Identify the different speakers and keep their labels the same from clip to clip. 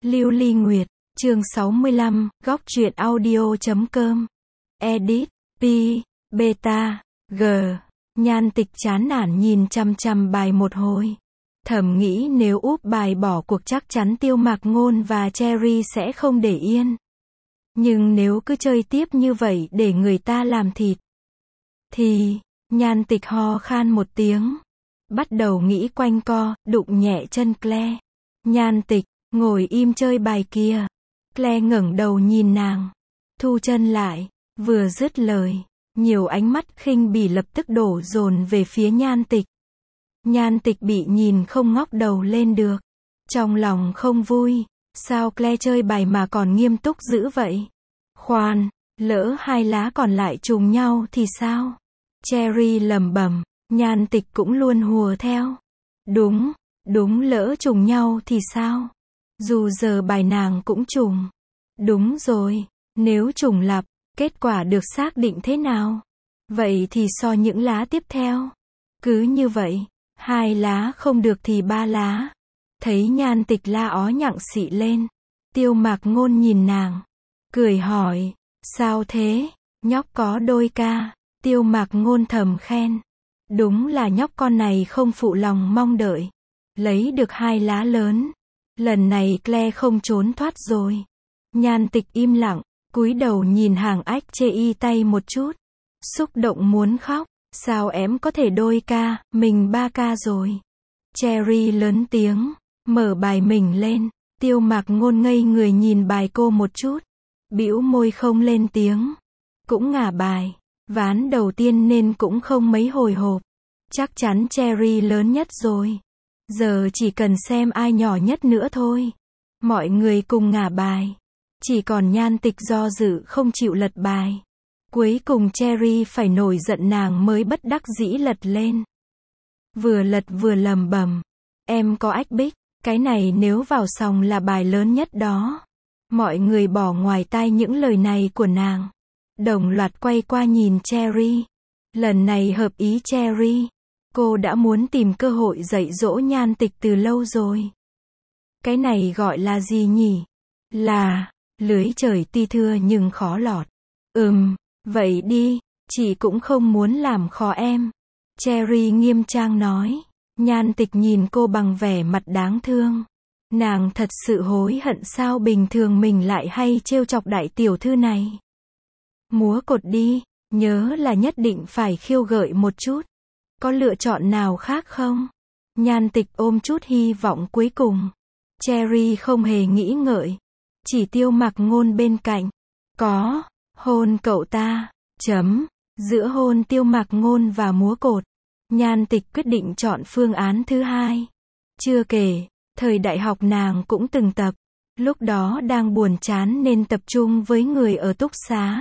Speaker 1: Lưu Ly Nguyệt, chương 65, góc truyện audio.com. Edit, P, Beta, G. Nhan Tịch chán nản nhìn chằm chằm bài một hồi. Thầm nghĩ nếu úp bài bỏ cuộc chắc chắn Tiêu Mạc Ngôn và Cherry sẽ không để yên. Nhưng nếu cứ chơi tiếp như vậy để người ta làm thịt thì, Nhan Tịch ho khan một tiếng. Bắt đầu nghĩ quanh co, đụng nhẹ chân Claire. Nhan Tịch, ngồi im chơi bài kia. Claire ngẩng đầu nhìn nàng. Thu chân lại, vừa dứt lời. Nhiều ánh mắt khinh bỉ lập tức đổ dồn về phía Nhan Tịch. Nhan Tịch bị nhìn không ngóc đầu lên được. Trong lòng không vui. Sao Claire chơi bài mà còn nghiêm túc dữ vậy? Khoan, lỡ hai lá còn lại trùng nhau thì sao? Cherry lẩm bẩm. Nhan Tịch cũng luôn hùa theo. Đúng lỡ trùng nhau thì sao? Dù giờ bài nàng cũng trùng. Đúng rồi, nếu trùng lặp, kết quả được xác định thế nào? Vậy thì so những lá tiếp theo. Cứ như vậy, 2 lá không được thì 3 lá. Thấy Nhan Tịch la ó nhặng xị lên. Tiêu Mạc Ngôn nhìn nàng, cười hỏi, sao thế? Nhóc có đôi ca. Tiêu Mạc Ngôn thầm khen. Đúng là nhóc con này không phụ lòng mong đợi. Lấy được 2 lá lớn. Lần này Claire không trốn thoát rồi. Nhan Tịch im lặng, cúi đầu nhìn hàng ách chê y tay một chút. Xúc động muốn khóc. Sao em có thể đôi ca, mình 3 ca rồi. Cherry lớn tiếng, mở bài mình lên. Tiêu Mạc Ngôn ngây người nhìn bài cô một chút. Bĩu môi không lên tiếng. Cũng ngả bài. Ván đầu tiên nên cũng không mấy hồi hộp. Chắc chắn Cherry lớn nhất rồi. Giờ chỉ cần xem ai nhỏ nhất nữa thôi. Mọi người cùng ngả bài. Chỉ còn Nhan Tịch do dự không chịu lật bài. Cuối cùng Cherry phải nổi giận nàng mới bất đắc dĩ lật lên. Vừa lật vừa lẩm bẩm. Em có ách bích, cái này nếu vào sòng là bài lớn nhất đó. Mọi người bỏ ngoài tai những lời này của nàng. Đồng loạt quay qua nhìn Cherry. Lần này hợp ý Cherry. Cô đã muốn tìm cơ hội dạy dỗ Nhan Tịch từ lâu rồi. Cái này gọi là gì nhỉ? Là, lưới trời tuy thưa nhưng khó lọt. Vậy đi, chị cũng không muốn làm khó em. Cherry nghiêm trang nói. Nhan Tịch nhìn cô bằng vẻ mặt đáng thương. Nàng thật sự hối hận sao bình thường mình lại hay trêu chọc đại tiểu thư này. Múa cột đi, nhớ là nhất định phải khiêu gợi một chút. Có lựa chọn nào khác không? Nhan Tịch ôm chút hy vọng cuối cùng. Cherry không hề nghĩ ngợi. Chỉ Tiêu Mạc Ngôn bên cạnh. Có, hôn cậu ta. Giữa hôn Tiêu Mạc Ngôn và múa cột. Nhan Tịch quyết định chọn phương án thứ hai. Chưa kể, thời đại học nàng cũng từng tập. Lúc đó đang buồn chán nên tập trung với người ở túc xá.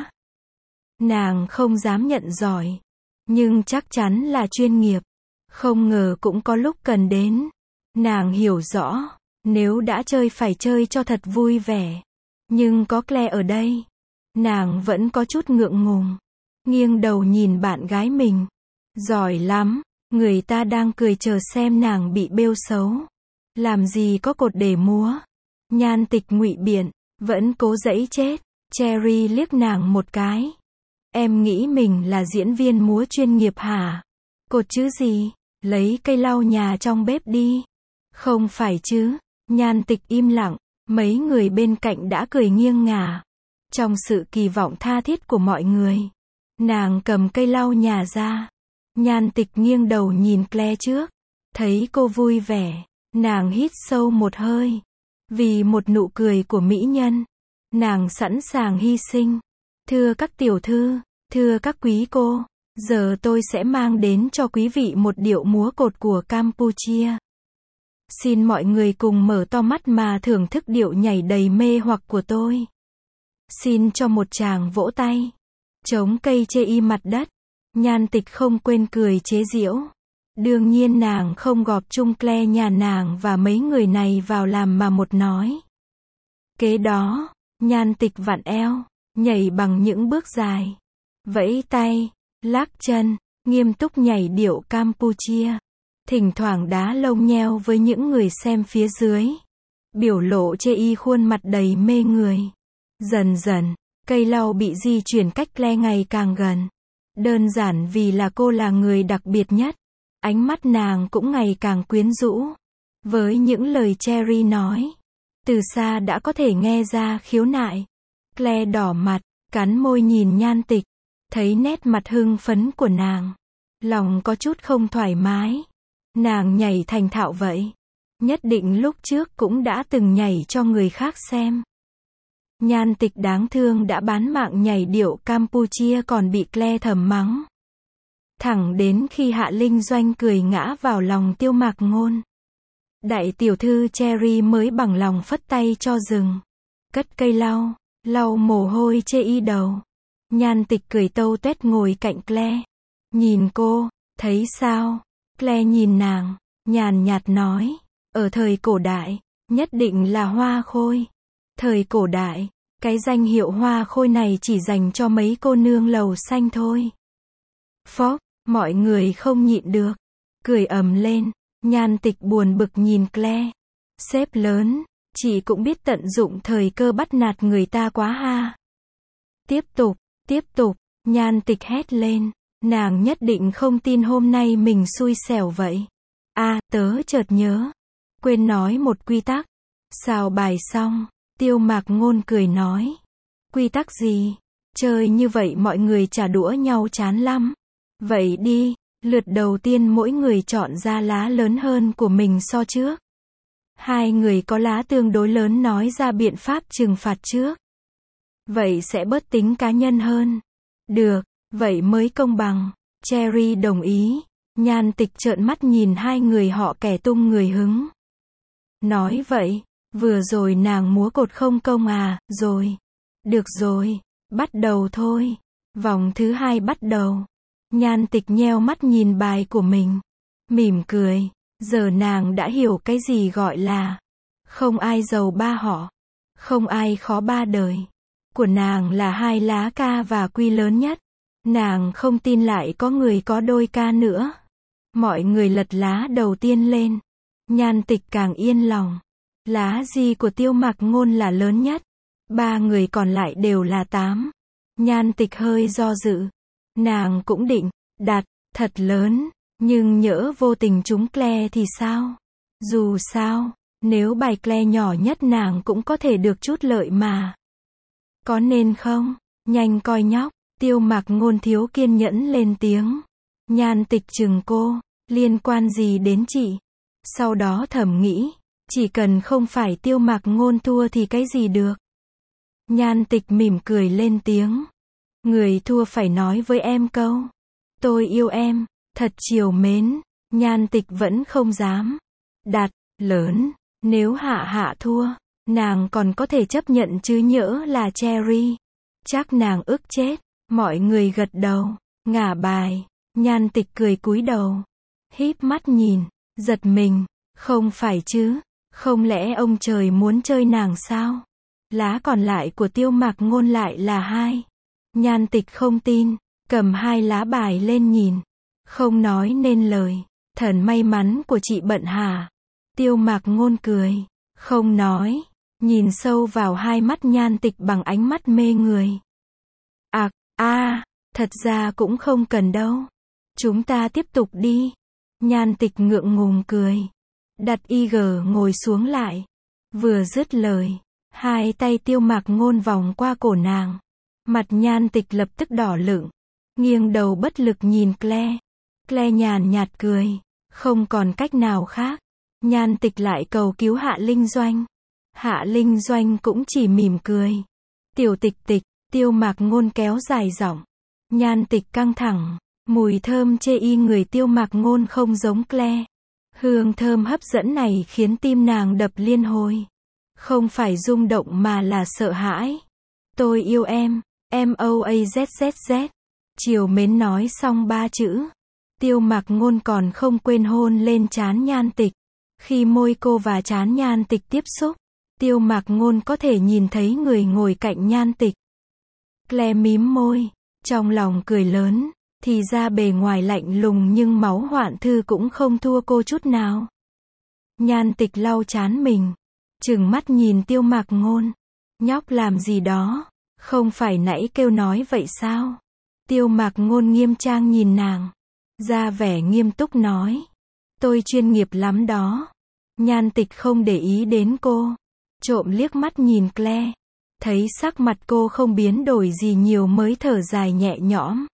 Speaker 1: Nàng không dám nhận giỏi. Nhưng chắc chắn là chuyên nghiệp. Không ngờ cũng có lúc cần đến. Nàng hiểu rõ. Nếu đã chơi phải chơi cho thật vui vẻ. Nhưng có Claire ở đây. Nàng vẫn có chút ngượng ngùng. Nghiêng đầu nhìn bạn gái mình. Giỏi lắm. Người ta đang cười chờ xem nàng bị bêu xấu. Làm gì có cột để múa. Nhan Tịch ngụy biện. Vẫn cố giãy chết. Cherry liếc nàng một cái. Em nghĩ mình là diễn viên múa chuyên nghiệp hả? Cột chứ gì? Lấy cây lau nhà trong bếp đi. Không phải chứ. Nhan Tịch im lặng. Mấy người bên cạnh đã cười nghiêng ngả. Trong sự kỳ vọng tha thiết của mọi người. Nàng cầm cây lau nhà ra. Nhan Tịch nghiêng đầu nhìn Claire trước. Thấy cô vui vẻ. Nàng hít sâu một hơi. Vì một nụ cười của mỹ nhân. Nàng sẵn sàng hy sinh. Thưa các tiểu thư, thưa các quý cô, giờ tôi sẽ mang đến cho quý vị một điệu múa cột của Campuchia. Xin mọi người cùng mở to mắt mà thưởng thức điệu nhảy đầy mê hoặc của tôi. Xin cho một tràng vỗ tay. Chống cây chê y mặt đất. Nhan Tịch không quên cười chế giễu. Đương nhiên nàng không gọp chung Claire nhà nàng và mấy người này vào làm mà một nói. Kế đó, Nhan Tịch vặn eo. Nhảy bằng những bước dài. Vẫy tay, lắc chân, nghiêm túc nhảy điệu Campuchia. Thỉnh thoảng đá lông nheo với những người xem phía dưới. biểu lộ chê y khuôn mặt đầy mê người. Dần dần, cây lau bị di chuyển cách Claire ngày càng gần. Đơn giản vì là cô là người đặc biệt nhất. Ánh mắt nàng cũng ngày càng quyến rũ. Với những lời Cherry nói, từ xa đã có thể nghe ra khiếu nại. Claire đỏ mặt, cắn môi nhìn Nhan Tịch. Thấy nét mặt hưng phấn của nàng, lòng có chút không thoải mái. Nàng nhảy thành thạo vậy. Nhất định lúc trước cũng đã từng nhảy cho người khác xem. Nhan Tịch đáng thương đã bán mạng nhảy điệu Campuchia còn bị Claire thầm mắng. Thẳng đến khi Hạ Linh Doanh cười ngã vào lòng Tiêu Mạc Ngôn. Đại tiểu thư Cherry mới bằng lòng phất tay cho dừng. Cất cây lau mồ hôi chê y đầu. Nhan Tịch cười tâu tuét ngồi cạnh Claire. Nhìn cô, thấy sao? Claire nhìn nàng, nhàn nhạt nói. Ở thời cổ đại, nhất định là hoa khôi. Thời cổ đại, cái danh hiệu hoa khôi này chỉ dành cho mấy cô nương lầu xanh thôi. Phốc, mọi người không nhịn được. Cười ầm lên. Nhan Tịch buồn bực nhìn Claire. Sếp lớn, chị cũng biết tận dụng thời cơ bắt nạt người ta quá ha. Tiếp tục, Nhan Tịch hét lên. Nàng nhất định không tin hôm nay mình xui xẻo vậy. Tớ chợt nhớ. Quên nói một quy tắc. Xào bài xong, Tiêu Mạc Ngôn cười nói. Quy tắc gì? Chơi như vậy mọi người trả đũa nhau chán lắm. Vậy đi, lượt đầu tiên mỗi người chọn ra lá lớn hơn của mình so trước. Hai người có lá tương đối lớn nói ra biện pháp trừng phạt trước. Vậy sẽ bớt tính cá nhân hơn. Được, vậy mới công bằng. Cherry đồng ý. Nhan Tịch trợn mắt nhìn hai người họ kẻ tung người hứng. Nói vậy, vừa rồi nàng múa cột không công à, rồi. Được rồi, bắt đầu thôi. Vòng thứ 2 bắt đầu. Nhan Tịch nheo mắt nhìn bài của mình. Mỉm cười. Giờ nàng đã hiểu cái gì gọi là không ai giàu ba họ. Không ai khó ba đời. Của nàng là 2 lá K và Q lớn nhất. Nàng không tin lại có người có đôi K nữa. Mọi người lật lá đầu tiên lên. Nhan Tịch càng yên lòng. Lá G của Tiêu Mạc Ngôn là lớn nhất. 3 người còn lại đều là 8. Nhan Tịch hơi do dự. Nàng cũng định đặt thật lớn, nhưng nhỡ vô tình trúng Claire thì sao? Dù sao, nếu bài Claire nhỏ nhất nàng cũng có thể được chút lợi mà. Có nên không? Nhanh coi nhóc. Tiêu Mạc Ngôn thiếu kiên nhẫn lên tiếng. Nhan Tịch chừng cô. Liên quan gì đến chị? Sau đó thầm nghĩ. Chỉ cần không phải Tiêu Mạc Ngôn thua thì cái gì được? Nhan Tịch mỉm cười lên tiếng. Người thua phải nói với em câu. Tôi yêu em. Thật trìu mến. Nhan Tịch vẫn không dám đặt lớn. Nếu Hạ thua, nàng còn có thể chấp nhận chứ nhỡ là Cherry. Chắc nàng ức chết. Mọi người gật đầu. Ngả bài. Nhan Tịch cười cúi đầu. Híp mắt nhìn. Giật mình. Không phải chứ. Không lẽ ông trời muốn chơi nàng sao? Lá còn lại của Tiêu Mạc Ngôn lại là 2. Nhan Tịch không tin. Cầm 2 lá bài lên nhìn. Không nói nên lời. Thần may mắn của chị bận hả? Tiêu Mạc Ngôn cười. Không nói. Nhìn sâu vào hai mắt Nhan Tịch bằng ánh mắt mê người. Thật ra cũng không cần đâu. Chúng ta tiếp tục đi. Nhan Tịch ngượng ngùng cười. Đặt IG ngồi xuống lại. Vừa dứt lời, 2 tay Tiêu Mạc Ngôn vòng qua cổ nàng. Mặt Nhan Tịch lập tức đỏ lựng. Nghiêng đầu bất lực nhìn Claire. Claire nhàn nhạt cười. Không còn cách nào khác. Nhan Tịch lại cầu cứu Hạ Linh Doanh. Hạ Linh Doanh cũng chỉ mỉm cười. Tiểu Tịch Tịch, Tiêu Mạc Ngôn kéo dài giọng. Nhan Tịch căng thẳng. Mùi thơm chê y người Tiêu Mạc Ngôn không giống Claire. Hương thơm hấp dẫn này khiến tim nàng đập liên hồi. Không phải rung động mà là sợ hãi. Tôi yêu em. MOAZZZ. Trìu mến nói xong 3 chữ. Tiêu Mạc Ngôn còn không quên hôn lên trán Nhan Tịch. Khi môi cô và trán Nhan Tịch tiếp xúc, Tiêu Mạc Ngôn có thể nhìn thấy người ngồi cạnh Nhan Tịch. Claire mím môi, trong lòng cười lớn. Thì ra bề ngoài lạnh lùng nhưng máu hoạn thư cũng không thua cô chút nào. Nhan Tịch lau trán mình. trừng mắt nhìn Tiêu Mạc Ngôn. Nhóc làm gì đó? Không phải nãy kêu nói vậy sao? Tiêu Mạc Ngôn nghiêm trang nhìn nàng. Ra vẻ nghiêm túc nói. Tôi chuyên nghiệp lắm đó. Nhan Tịch không để ý đến cô. Trộm liếc mắt nhìn Claire. Thấy sắc mặt cô không biến đổi gì nhiều mới thở dài nhẹ nhõm.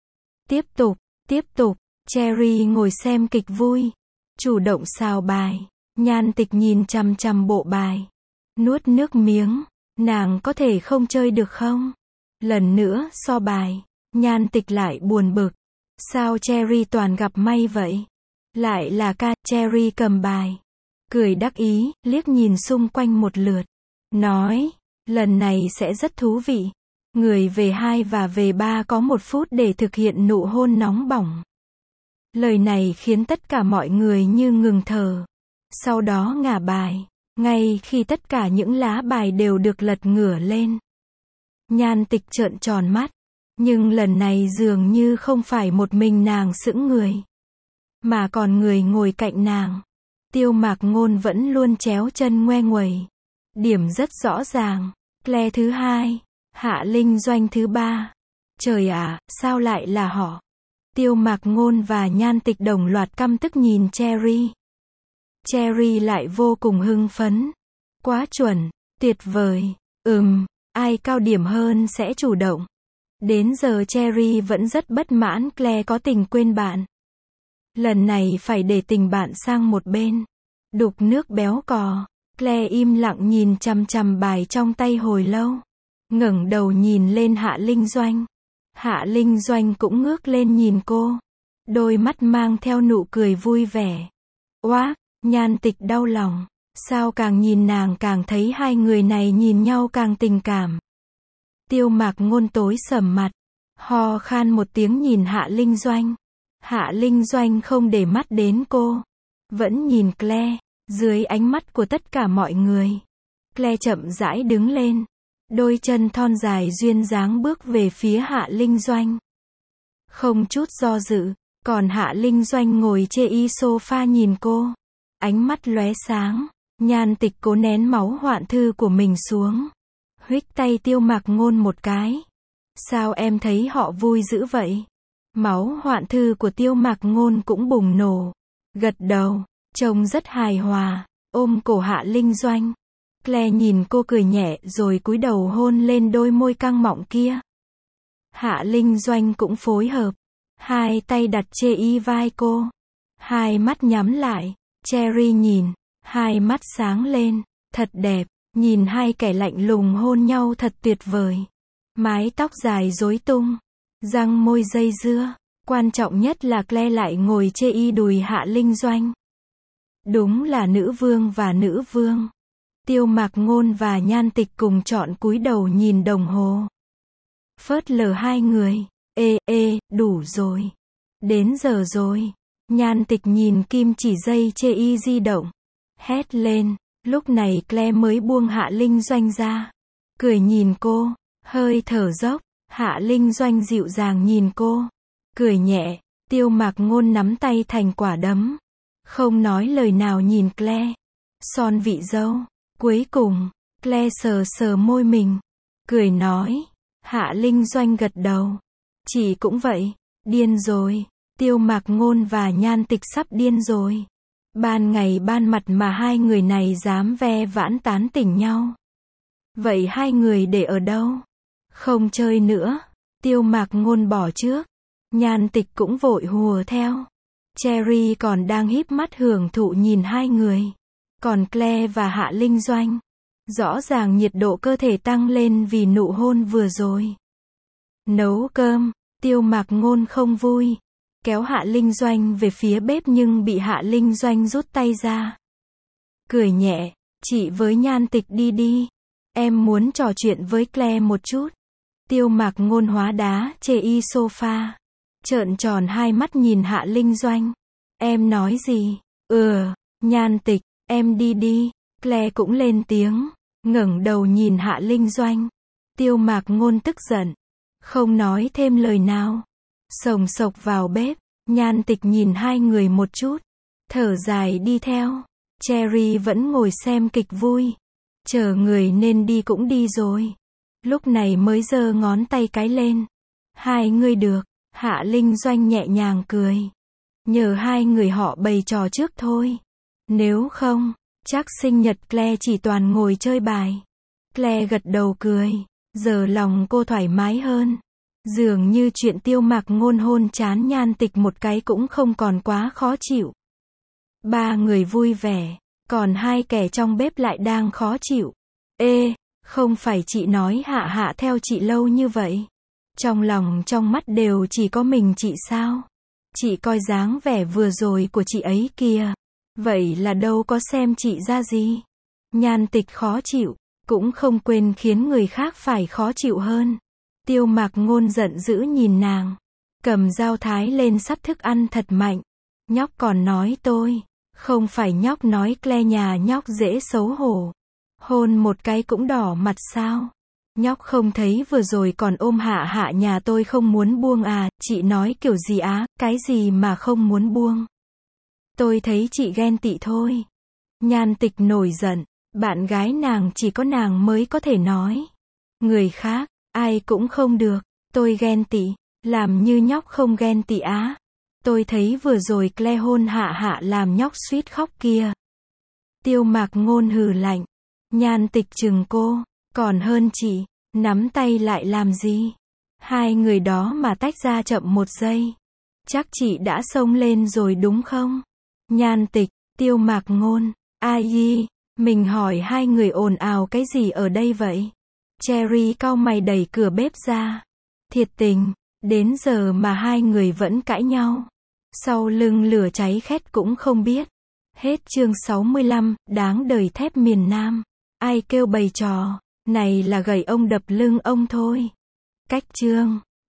Speaker 1: Tiếp tục, Cherry ngồi xem kịch vui. Chủ động xào bài. Nhan Tịch nhìn chằm chằm bộ bài. Nuốt nước miếng. Nàng có thể không chơi được không? Lần nữa so bài. Nhan Tịch lại buồn bực. Sao Cherry toàn gặp may vậy? Lại là ca, Cherry cầm bài. Cười đắc ý, liếc nhìn xung quanh một lượt. Nói, lần này sẽ rất thú vị. Người về 2 và về 3 có 1 phút để thực hiện nụ hôn nóng bỏng. Lời này khiến tất cả mọi người như ngừng thở. Sau đó ngả bài. Ngay khi tất cả những lá bài đều được lật ngửa lên. Nhan Tịch trợn tròn mắt. Nhưng lần này dường như không phải một mình nàng sững người. Mà còn người ngồi cạnh nàng. Tiêu Mạc Ngôn vẫn luôn chéo chân ngoe nguẩy. Điểm rất rõ ràng. Claire thứ 2. Hạ Linh Doanh thứ 3. Trời ạ, sao lại là họ? Tiêu Mạc Ngôn và Nhan Tịch đồng loạt căm tức nhìn Cherry. Cherry lại vô cùng hưng phấn. Quá chuẩn, tuyệt vời. Ai cao điểm hơn sẽ chủ động. Đến giờ Cherry vẫn rất bất mãn Claire có tình quên bạn. Lần này phải để tình bạn sang một bên. Đục nước béo cò. Claire im lặng nhìn chằm chằm bài trong tay hồi lâu. Ngẩng đầu nhìn lên Hạ Linh Doanh. Hạ Linh Doanh cũng ngước lên nhìn cô. Đôi mắt mang theo nụ cười vui vẻ. Oác, Nhan Tịch đau lòng. Sao càng nhìn nàng càng thấy hai người này nhìn nhau càng tình cảm. Tiêu Mạc Ngôn tối sầm mặt. Ho khan một tiếng nhìn Hạ Linh Doanh. Hạ Linh Doanh không để mắt đến cô. Vẫn nhìn Claire. Dưới ánh mắt của tất cả mọi người. Claire chậm rãi đứng lên. Đôi chân thon dài duyên dáng bước về phía Hạ Linh Doanh. Không chút do dự. Còn Hạ Linh Doanh ngồi chê y sofa nhìn cô. Ánh mắt lóe sáng. Nhan Tịch cố nén máu hoạn thư của mình xuống. Huých tay Tiêu Mạc Ngôn một cái. Sao em thấy họ vui dữ vậy? Máu hoạn thư của Tiêu Mạc Ngôn cũng bùng nổ. Gật đầu. Trông rất hài hòa. Ôm cổ Hạ Linh Doanh. Claire nhìn cô cười nhẹ rồi cúi đầu hôn lên đôi môi căng mọng kia. Hạ Linh Doanh cũng phối hợp. Hai tay đặt chê y vai cô. Hai mắt nhắm lại. Cherry nhìn. Hai mắt sáng lên. Thật đẹp. Nhìn hai kẻ lạnh lùng hôn nhau thật tuyệt vời. Mái tóc dài rối tung. Răng môi dây dưa. Quan trọng nhất là Claire lại ngồi chê y đùi Hạ Linh Doanh. Đúng là nữ vương và nữ vương. Tiêu Mạc Ngôn và Nhan Tịch cùng chọn cúi đầu nhìn đồng hồ. Phớt lờ hai người. Đủ rồi. Đến giờ rồi. Nhan Tịch nhìn kim chỉ dây chê y di động. Hét lên. Lúc này Claire mới buông Hạ Linh Doanh ra. Cười nhìn cô. Hơi thở dốc. Hạ Linh Doanh dịu dàng nhìn cô. Cười nhẹ. Tiêu Mạc Ngôn nắm tay thành quả đấm. Không nói lời nào nhìn Claire. Son vị dâu. Cuối cùng, Claire sờ sờ môi mình. Cười nói. Hạ Linh Doanh gật đầu. Chị cũng vậy. Điên rồi. Tiêu Mạc Ngôn và Nhan Tịch sắp điên rồi. Ban ngày ban mặt mà hai người này dám ve vãn tán tỉnh nhau. Vậy hai người để ở đâu? Không chơi nữa. Tiêu Mạc Ngôn bỏ trước. Nhan Tịch cũng vội hùa theo. Cherry còn đang híp mắt hưởng thụ nhìn hai người. Còn Claire và Hạ Linh Doanh. Rõ ràng nhiệt độ cơ thể tăng lên vì nụ hôn vừa rồi. Nấu cơm. Tiêu Mạc Ngôn không vui. Kéo Hạ Linh Doanh về phía bếp nhưng bị Hạ Linh Doanh rút tay ra. Cười nhẹ. Chị với Nhan Tịch đi đi. Em muốn trò chuyện với Claire một chút. Tiêu Mạc Ngôn hóa đá chê y sofa. Trợn tròn hai mắt nhìn Hạ Linh Doanh. Em nói gì? Nhan Tịch, em đi đi. Claire cũng lên tiếng. Ngẩng đầu nhìn Hạ Linh Doanh. Tiêu Mạc Ngôn tức giận. Không nói thêm lời nào. Sồng sộc vào bếp. Nhan Tịch nhìn hai người một chút. Thở dài đi theo. Cherry vẫn ngồi xem kịch vui. Chờ người nên đi cũng đi rồi. Lúc này mới giơ ngón tay cái lên. Hai người được. Hạ Linh Doanh nhẹ nhàng cười. Nhờ hai người họ bày trò trước thôi. Nếu không, chắc sinh nhật Claire chỉ toàn ngồi chơi bài. Claire gật đầu cười. Giờ lòng cô thoải mái hơn. Dường như chuyện Tiêu Mạc Ngôn hôn chán Nhan Tịch một cái cũng không còn quá khó chịu. Ba người vui vẻ, còn hai kẻ trong bếp lại đang khó chịu. Ê, không phải chị nói Hạ Hạ theo chị lâu như vậy. Trong lòng trong mắt đều chỉ có mình chị sao? Chị coi dáng vẻ vừa rồi của chị ấy kìa. Vậy là đâu có xem chị ra gì. Nhan Tịch khó chịu, cũng không quên khiến người khác phải khó chịu hơn. Tiêu Mạc Ngôn giận dữ nhìn nàng. Cầm dao thái lên sắp thức ăn thật mạnh. Nhóc còn nói tôi. Không phải nhóc nói Claire nhà nhóc dễ xấu hổ. Hôn một cái cũng đỏ mặt sao? Nhóc không thấy vừa rồi còn ôm Hạ Hạ nhà tôi không muốn buông à? Chị nói kiểu gì á? Cái gì mà không muốn buông? Tôi thấy chị ghen tị thôi. Nhan Tịch nổi giận. Bạn gái nàng chỉ có nàng mới có thể nói. Người khác, ai cũng không được. Tôi ghen tị. Làm như nhóc không ghen tị á. Tôi thấy vừa rồi Claire hôn Hạ Hạ làm nhóc suýt khóc kia. Tiêu Mạc Ngôn hừ lạnh. Nhan Tịch chừng cô. Còn hơn chị. Nắm tay lại làm gì? Hai người đó mà tách ra chậm một giây. Chắc chị đã xông lên rồi đúng không? Nhan Tịch, Tiêu Mạc Ngôn, ai mình hỏi hai người ồn ào cái gì ở đây vậy? Cherry cau mày đẩy cửa bếp ra. Thiệt tình, đến giờ mà hai người vẫn cãi nhau. Sau lưng lửa cháy khét cũng không biết. Hết chương 65, đáng đời thép miền Nam. Ai kêu bày trò, này là gậy ông đập lưng ông thôi. Cách chương